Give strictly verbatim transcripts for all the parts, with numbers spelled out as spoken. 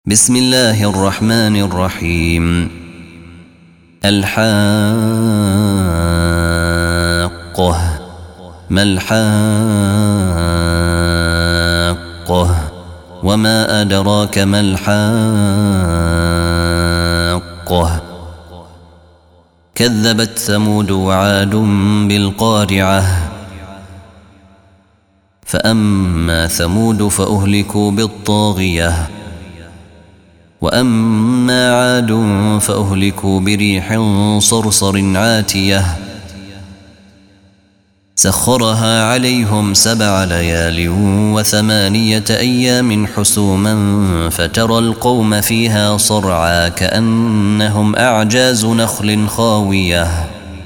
بسم الله الرحمن الرحيم. الحاقة. ما الحاقة وما أدراك ما الحاقة. كذبت ثمود وعاد بالقارعة. فأما ثمود فأهلكوا بالطاغية وأما عاد فأهلكوا بريح صرصر عاتية سخرها عليهم سبع ليال وثمانية أيام حسوما فترى القوم فيها صرعا كأنهم أعجاز نخل خاوية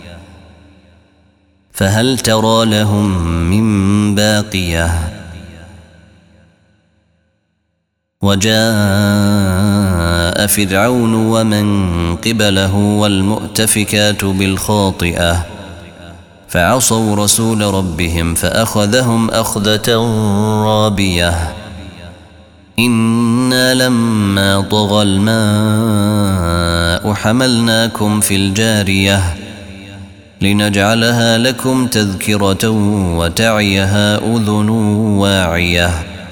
فهل ترى لهم من باقية. وجاء فرعون ومن قبله والمؤتفكات بالخاطئة فعصوا رسول ربهم فأخذهم أخذة رابية. إنا لما طغى الماء حملناكم في الجارية لنجعلها لكم تذكرة وتعيها أذن واعية.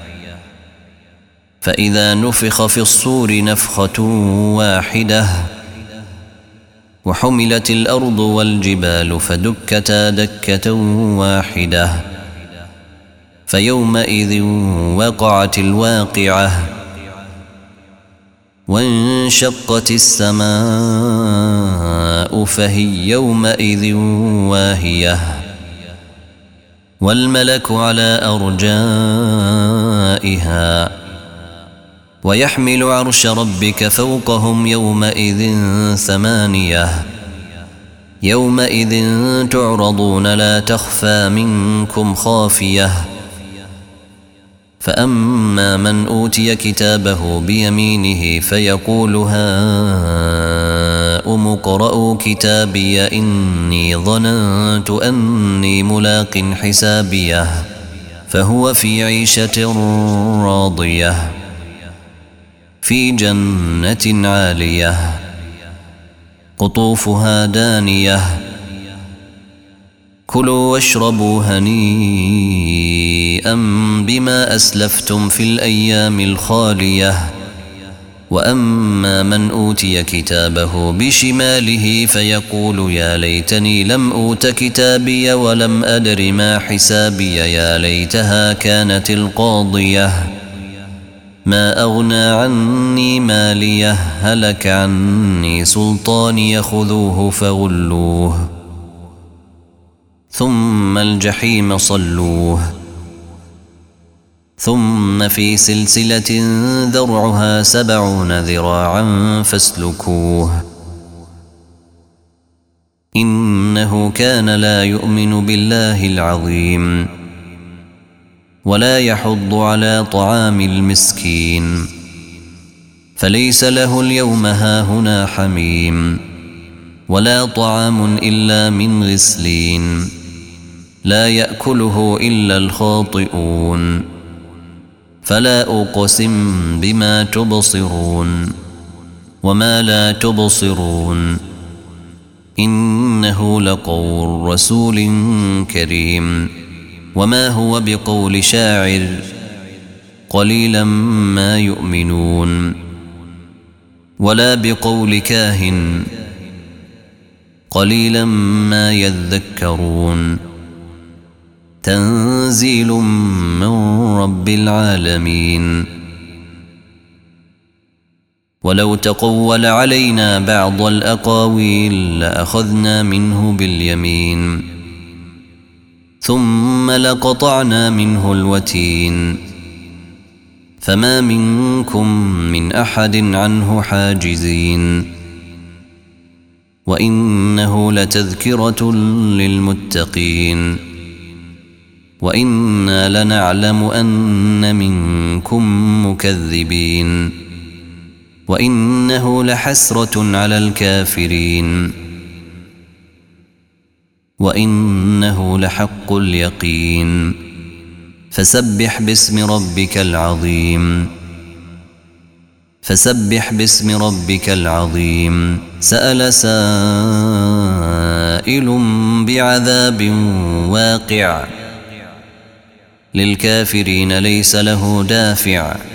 فإذا نفخ في الصور نفخة واحدة وحملت الأرض والجبال فدكتا دكة واحدة فيومئذ وقعت الواقعة وانشقت السماء فهي يومئذ واهية والملك على أرجائها ويحمل عرش ربك فوقهم يومئذ ثمانية. يومئذ تعرضون لا تخفى منكم خافية. فأما من أوتي كتابه بيمينه فيقول هاؤم اقرءوا كتابي إني ظننت أني ملاق حسابيه فهو في عيشة راضية في جنة عالية قطوفها دانية كلوا واشربوا هنيئا بما أسلفتم في الأيام الخالية. وأما من أوتي كتابه بشماله فيقول يا ليتني لم أوت كتابي ولم أدر ما حسابي يا ليتها كانت القاضية ما أغنى عني ماليه هلك عني سلطاني خذوه فغلوه ثم الجحيم صلوه ثم في سلسلة ذرعها سبعون ذراعا فاسلكوه إنه كان لا يؤمن بالله العظيم ولا يحض على طعام المسكين فليس له اليوم هاهنا حميم ولا طعام إلا من غسلين لا يأكله إلا الخاطئون. فلا أقسم بما تبصرون وما لا تبصرون إنه لقول رسول كريم وما هو بقول شاعر قليلا ما يؤمنون ولا بقول كاهن قليلا ما يذكرون. تنزيل من رب العالمين. ولو تقول علينا بعض الأقاويل لأخذنا منه باليمين ثم لقطعنا منه الوتين فما منكم من أحد عنه حاجزين. وإنه لتذكرة للمتقين وإنا لنعلم أن منكم مكذبين وإنه لحسرة على الكافرين وإنه لحق اليقين. فسبح باسم ربك العظيم فسبح باسم ربك العظيم. سأل سائل بعذاب واقع للكافرين ليس له دافع